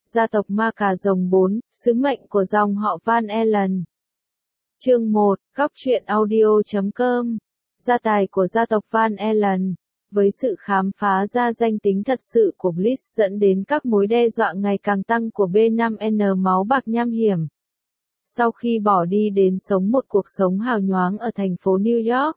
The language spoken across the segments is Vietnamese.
Gia tộc Ma Cà Rồng 4, sứ mệnh của dòng họ Van Allen. Chương 1, góc truyện audio.com. Gia tài của gia tộc Van Allen. Với sự khám phá ra danh tính thật sự của Bliss dẫn đến các mối đe dọa ngày càng tăng của B5N máu bạc nham hiểm. Sau khi bỏ đi đến sống một cuộc sống hào nhoáng ở thành phố New York,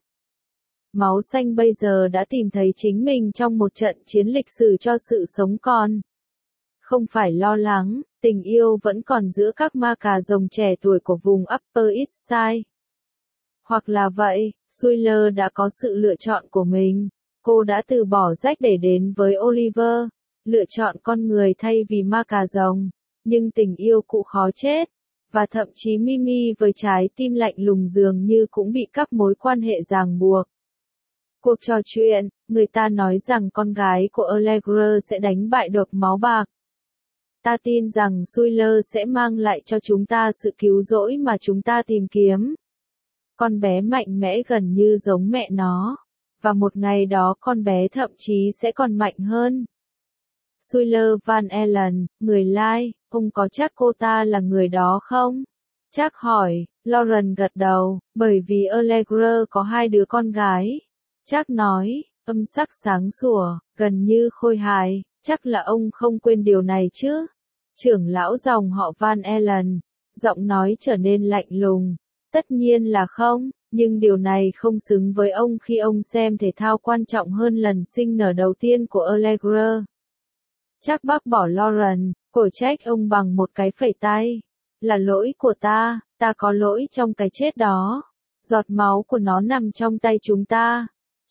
máu xanh bây giờ đã tìm thấy chính mình trong một trận chiến lịch sử cho sự sống còn. Không phải lo lắng, tình yêu vẫn còn giữa các ma cà rồng trẻ tuổi của vùng Upper East Side. Hoặc là vậy, Skyler đã có sự lựa chọn của mình. Cô đã từ bỏ Jack để đến với Oliver, lựa chọn con người thay vì ma cà rồng. Nhưng tình yêu cũ khó chết, và thậm chí Mimi với trái tim lạnh lùng dường như cũng bị các mối quan hệ ràng buộc. Cuộc trò chuyện, người ta nói rằng con gái của Allegra sẽ đánh bại độc máu bạc. Ta tin rằng Skyler sẽ mang lại cho chúng ta sự cứu rỗi mà chúng ta tìm kiếm. Con bé mạnh mẽ gần như giống mẹ nó, và một ngày đó con bé thậm chí sẽ còn mạnh hơn. Skyler Van Allen, người lai, ông có chắc cô ta là người đó không? Chắc hỏi, Lauren gật đầu, bởi vì Allegra có 2 đứa con gái. Chắc nói, âm sắc sáng sủa, gần như khôi hài, chắc là ông không quên điều này chứ. Trưởng lão dòng họ Van Allen, giọng nói trở nên lạnh lùng. Tất nhiên là không, nhưng điều này không xứng với ông khi ông xem thể thao quan trọng hơn lần sinh nở đầu tiên của Allegra. Chắc bác bỏ Lauren, cổ trách ông bằng một cái phẩy tay. Là lỗi của ta có lỗi trong cái chết đó. Giọt máu của nó nằm trong tay chúng ta.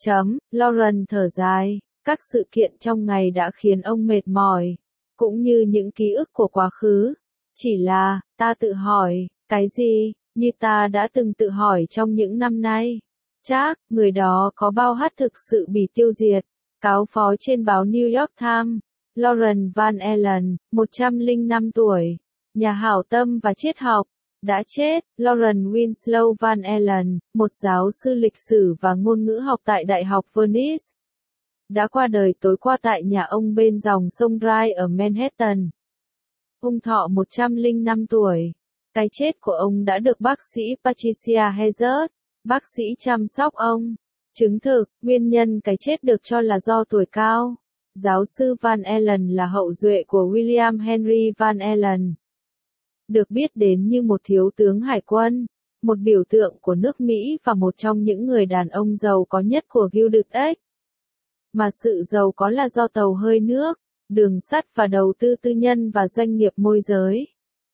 Lauren thở dài, các sự kiện trong ngày đã khiến ông mệt mỏi, cũng như những ký ức của quá khứ. Chỉ là, ta tự hỏi, cái gì, như ta đã từng tự hỏi trong những năm nay. Chắc, người đó có bao hát thực sự bị tiêu diệt. Cáo phó trên báo New York Times. Lauren Van Allen, 105 tuổi, nhà hảo tâm và triết học, đã chết. Lauren Winslow Van Allen, một giáo sư lịch sử và ngôn ngữ học tại Đại học Venice, đã qua đời tối qua tại nhà ông bên dòng sông Rye ở Manhattan. Ông thọ 105 tuổi. Cái chết của ông đã được bác sĩ Patricia Hazard, bác sĩ chăm sóc ông, chứng thực. Nguyên nhân cái chết được cho là do tuổi cao. Giáo sư Van Allen là hậu duệ của William Henry Van Allen, được biết đến như một thiếu tướng hải quân, một biểu tượng của nước Mỹ và một trong những người đàn ông giàu có nhất của Gilded Age. Mà sự giàu có là do tàu hơi nước, đường sắt và đầu tư tư nhân và doanh nghiệp môi giới.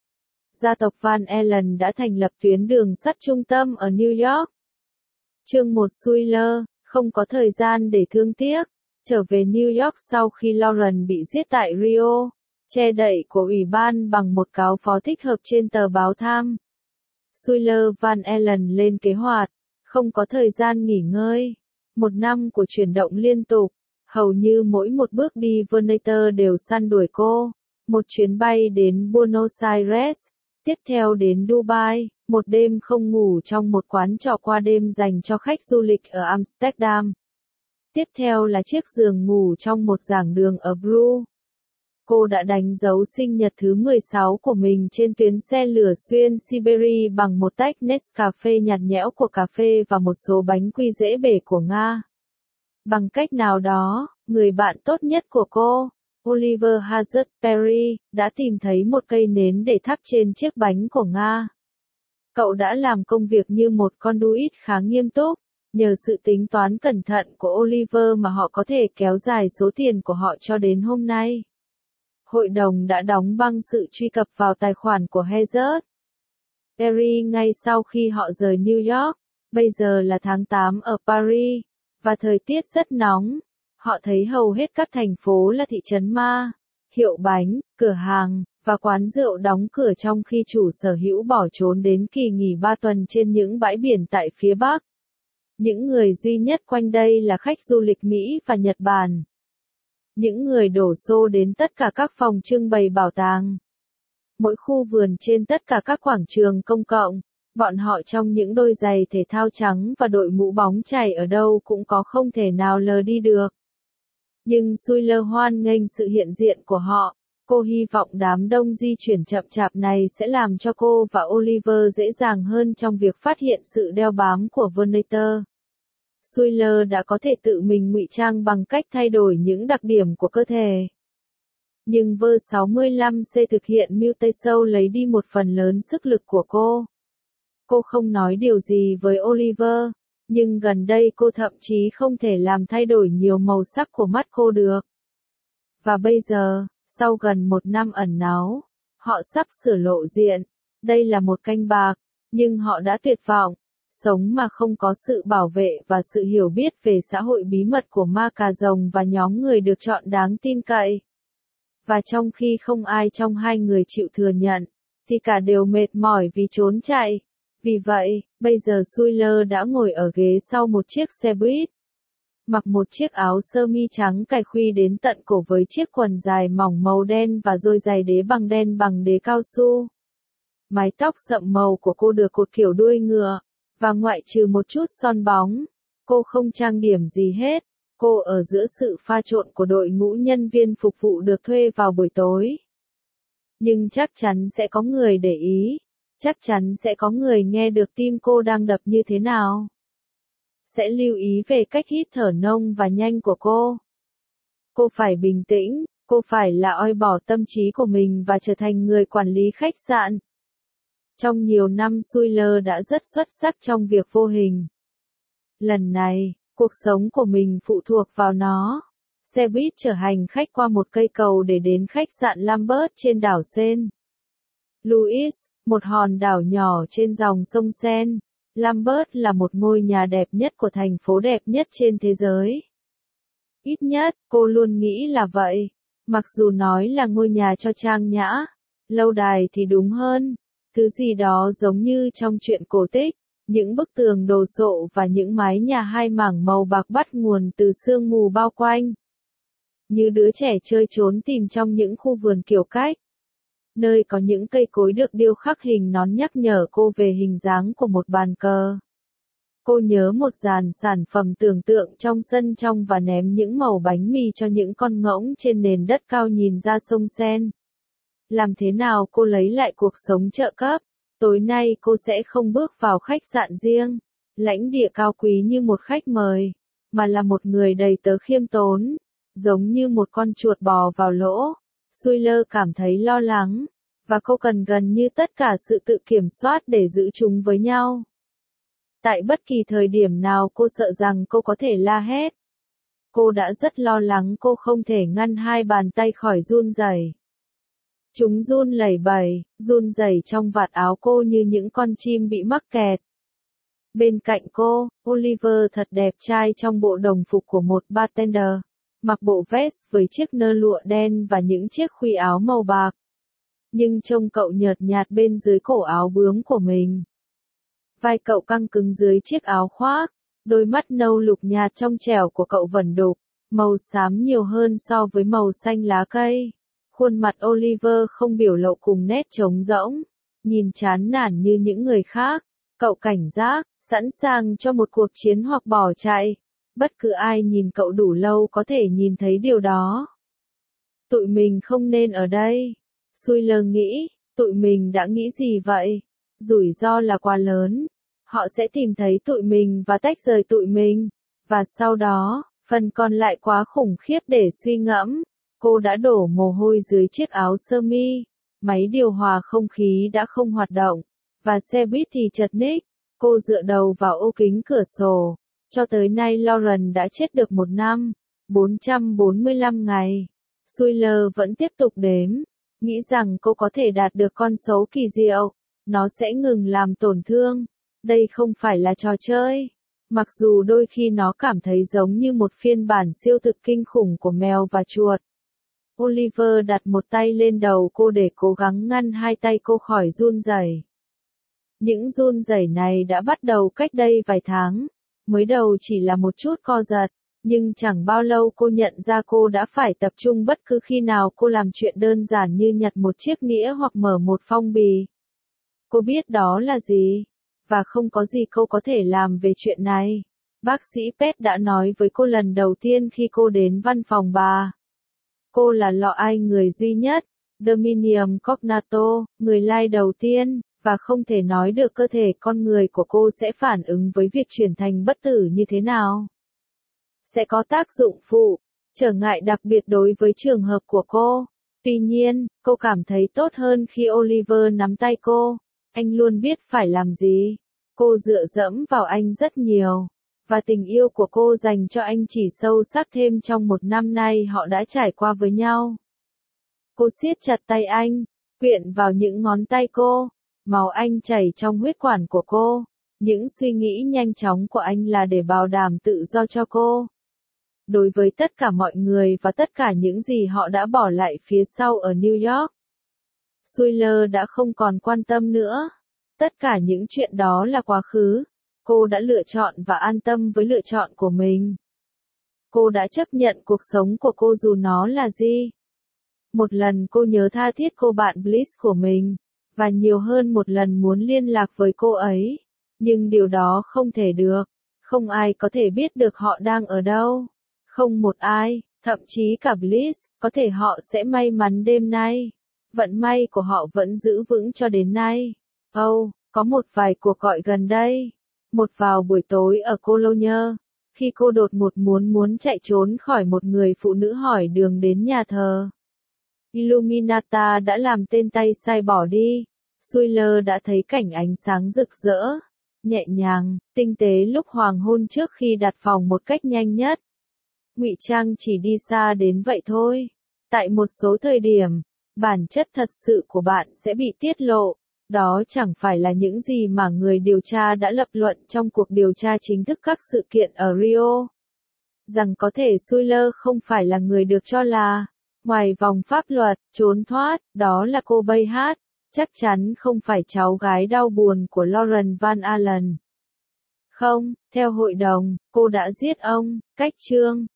Gia tộc Van Allen đã thành lập tuyến đường sắt trung tâm ở New York. Chương 1 Skyler, không có thời gian để thương tiếc, trở về New York sau khi Lauren bị giết tại Rio, che đậy của ủy ban bằng một cáo phó thích hợp trên tờ báo Times. Skyler Van Allen lên kế hoạch, không có thời gian nghỉ ngơi. 1 năm của chuyển động liên tục, hầu như mỗi một bước đi Venator đều săn đuổi cô. Một chuyến bay đến Buenos Aires, tiếp theo đến Dubai, một đêm không ngủ trong một quán trọ qua đêm dành cho khách du lịch ở Amsterdam. Tiếp theo là chiếc giường ngủ trong một giảng đường ở Bru. Cô đã đánh dấu sinh nhật thứ 16 của mình trên tuyến xe lửa xuyên Siberia bằng một tách Nescafe nhạt nhẽo của cà phê và một số bánh quy dễ bể của Nga. Bằng cách nào đó, người bạn tốt nhất của cô, Oliver Hazard Perry, đã tìm thấy một cây nến để thắp trên chiếc bánh của Nga. Cậu đã làm công việc như một conduit khá nghiêm túc. Nhờ sự tính toán cẩn thận của Oliver mà họ có thể kéo dài số tiền của họ cho đến hôm nay. Hội đồng đã đóng băng sự truy cập vào tài khoản của Hazard Perry ngay sau khi họ rời New York. Bây giờ là tháng 8 ở Paris, và thời tiết rất nóng. Họ thấy hầu hết các thành phố là thị trấn ma, hiệu bánh, cửa hàng, và quán rượu đóng cửa trong khi chủ sở hữu bỏ trốn đến kỳ nghỉ 3 tuần trên những bãi biển tại phía Bắc. Những người duy nhất quanh đây là khách du lịch Mỹ và Nhật Bản. Những người đổ xô đến tất cả các phòng trưng bày bảo tàng, mỗi khu vườn trên tất cả các quảng trường công cộng. Bọn họ trong những đôi giày thể thao trắng và đội mũ bóng chày ở đâu cũng có không thể nào lờ đi được. Nhưng Skyler hoan nghênh sự hiện diện của họ. Cô hy vọng đám đông di chuyển chậm chạp này sẽ làm cho cô và Oliver dễ dàng hơn trong việc phát hiện sự đeo bám của Venator. Skyler đã có thể tự mình ngụy trang bằng cách thay đổi những đặc điểm của cơ thể. Nhưng V65C thực hiện mutation lấy đi một phần lớn sức lực của cô. Cô không nói điều gì với Oliver, nhưng gần đây cô thậm chí không thể làm thay đổi nhiều màu sắc của mắt cô được. Và bây giờ, sau gần một năm ẩn náu, họ sắp sửa lộ diện. Đây là một canh bạc, nhưng họ đã tuyệt vọng. Sống mà không có sự bảo vệ và sự hiểu biết về xã hội bí mật của ma cà rồng và nhóm người được chọn đáng tin cậy. Và trong khi không ai trong hai người chịu thừa nhận, thì cả đều mệt mỏi vì trốn chạy. Vì vậy, bây giờ Skyler đã ngồi ở ghế sau một chiếc xe buýt. Mặc một chiếc áo sơ mi trắng cài khuy đến tận cổ với chiếc quần dài mỏng màu đen và đôi giày đế bằng đen bằng đế cao su. Mái tóc sậm màu của cô được cột kiểu đuôi ngựa, và ngoại trừ một chút son bóng, cô không trang điểm gì hết. Cô ở giữa sự pha trộn của đội ngũ nhân viên phục vụ được thuê vào buổi tối. Nhưng chắc chắn sẽ có người để ý. Chắc chắn sẽ có người nghe được tim cô đang đập như thế nào. Sẽ lưu ý về cách hít thở nông và nhanh của cô. Cô phải bình tĩnh, cô phải là oi bỏ tâm trí của mình và trở thành người quản lý khách sạn. Trong nhiều năm Skyler đã rất xuất sắc trong việc vô hình. Lần này, cuộc sống của mình phụ thuộc vào nó. Xe buýt chở hành khách qua một cây cầu để đến khách sạn Lambert trên đảo St. Louis, một hòn đảo nhỏ trên dòng sông Seine. Lambert là một ngôi nhà đẹp nhất của thành phố đẹp nhất trên thế giới. Ít nhất, cô luôn nghĩ là vậy. Mặc dù nói là ngôi nhà cho trang nhã, lâu đài thì đúng hơn. Thứ gì đó giống như trong truyện cổ tích. Những bức tường đồ sộ và những mái nhà hai mảng màu bạc bắt nguồn từ sương mù bao quanh. Như đứa trẻ chơi trốn tìm trong những khu vườn kiểu cách. Nơi có những cây cối được điêu khắc hình nón nhắc nhở cô về hình dáng của một bàn cờ. Cô nhớ một dàn sản phẩm tưởng tượng trong sân trong và ném những mẩu bánh mì cho những con ngỗng trên nền đất cao nhìn ra sông Seine. Làm thế nào cô lấy lại cuộc sống trợ cấp? Tối nay cô sẽ không bước vào khách sạn riêng, lãnh địa cao quý như một khách mời, mà là một người đầy tớ khiêm tốn, giống như một con chuột bò vào lỗ. Skyler cảm thấy lo lắng, và cô cần gần như tất cả sự tự kiểm soát để giữ chúng với nhau. Tại bất kỳ thời điểm nào cô sợ rằng cô có thể la hét. Cô đã rất lo lắng cô không thể ngăn hai bàn tay khỏi run rẩy. Chúng run lẩy bẩy, run rẩy trong vạt áo cô như những con chim bị mắc kẹt. Bên cạnh cô, Oliver thật đẹp trai trong bộ đồng phục của một bartender, mặc bộ vest với chiếc nơ lụa đen và những chiếc khuy áo màu bạc. Nhưng trông cậu nhợt nhạt bên dưới cổ áo bướm của mình. Vai cậu căng cứng dưới chiếc áo khoác, đôi mắt nâu lục nhạt trong trẻo của cậu vẩn đục, màu xám nhiều hơn so với màu xanh lá cây. Khuôn mặt Oliver không biểu lộ cùng nét trống rỗng, nhìn chán nản như những người khác. Cậu cảnh giác, sẵn sàng cho một cuộc chiến hoặc bỏ chạy. Bất cứ ai nhìn cậu đủ lâu có thể nhìn thấy điều đó. Tụi mình không nên ở đây. Skyler nghĩ, tụi mình đã nghĩ gì vậy? Rủi ro là quá lớn. Họ sẽ tìm thấy tụi mình và tách rời tụi mình. Và sau đó, phần còn lại quá khủng khiếp để suy ngẫm. Cô đã đổ mồ hôi dưới chiếc áo sơ mi. Máy điều hòa không khí đã không hoạt động. Và xe buýt thì chật ních. Cô dựa đầu vào ô kính cửa sổ. Cho tới nay Lauren đã chết được 1 năm, 445 ngày. Skyler vẫn tiếp tục đếm. Nghĩ rằng cô có thể đạt được con số kỳ diệu. Nó sẽ ngừng làm tổn thương. Đây không phải là trò chơi. Mặc dù đôi khi nó cảm thấy giống như một phiên bản siêu thực kinh khủng của mèo và chuột. Oliver đặt một tay lên đầu cô để cố gắng ngăn hai tay cô khỏi run rẩy. Những run rẩy này đã bắt đầu cách đây vài tháng. Mới đầu chỉ là một chút co giật, nhưng chẳng bao lâu cô nhận ra cô đã phải tập trung bất cứ khi nào cô làm chuyện đơn giản như nhặt một chiếc nĩa hoặc mở một phong bì. Cô biết đó là gì, và không có gì cô có thể làm về chuyện này. Bác sĩ Pet đã nói với cô lần đầu tiên khi cô đến văn phòng bà. Cô là loại người duy nhất, Dominium Cognato, người lai đầu tiên, và không thể nói được cơ thể con người của cô sẽ phản ứng với việc chuyển thành bất tử như thế nào. Sẽ có tác dụng phụ, trở ngại đặc biệt đối với trường hợp của cô. Tuy nhiên, cô cảm thấy tốt hơn khi Oliver nắm tay cô. Anh luôn biết phải làm gì. Cô dựa dẫm vào anh rất nhiều. Và tình yêu của cô dành cho anh chỉ sâu sắc thêm trong 1 năm nay họ đã trải qua với nhau. Cô siết chặt tay anh, quyện vào những ngón tay cô. Máu anh chảy trong huyết quản của cô. Những suy nghĩ nhanh chóng của anh là để bảo đảm tự do cho cô. Đối với tất cả mọi người và tất cả những gì họ đã bỏ lại phía sau ở New York. Schuyler đã không còn quan tâm nữa. Tất cả những chuyện đó là quá khứ. Cô đã lựa chọn và an tâm với lựa chọn của mình. Cô đã chấp nhận cuộc sống của cô dù nó là gì. Một lần cô nhớ tha thiết cô bạn Bliss của mình, và nhiều hơn một lần muốn liên lạc với cô ấy. Nhưng điều đó không thể được. Không ai có thể biết được họ đang ở đâu. Không một ai, thậm chí cả Bliss, có thể họ sẽ may mắn đêm nay. Vận may của họ vẫn giữ vững cho đến nay. Có một vài cuộc gọi gần đây. Một vào buổi tối ở Cologne, khi cô đột ngột muốn chạy trốn khỏi một người phụ nữ hỏi đường đến nhà thờ. Illuminata đã làm tên tay sai bỏ đi. Schuyler đã thấy cảnh ánh sáng rực rỡ, nhẹ nhàng, tinh tế lúc hoàng hôn trước khi đặt phòng một cách nhanh nhất. Ngụy trang chỉ đi xa đến vậy thôi. Tại một số thời điểm, bản chất thật sự của bạn sẽ bị tiết lộ. Đó chẳng phải là những gì mà người điều tra đã lập luận trong cuộc điều tra chính thức các sự kiện ở Rio. Rằng có thể Schuyler không phải là người được cho là, ngoài vòng pháp luật, trốn thoát, đó là cô Bay Hát, chắc chắn không phải cháu gái đau buồn của Lauren Van Allen. Không, theo hội đồng, cô đã giết ông, cách chương.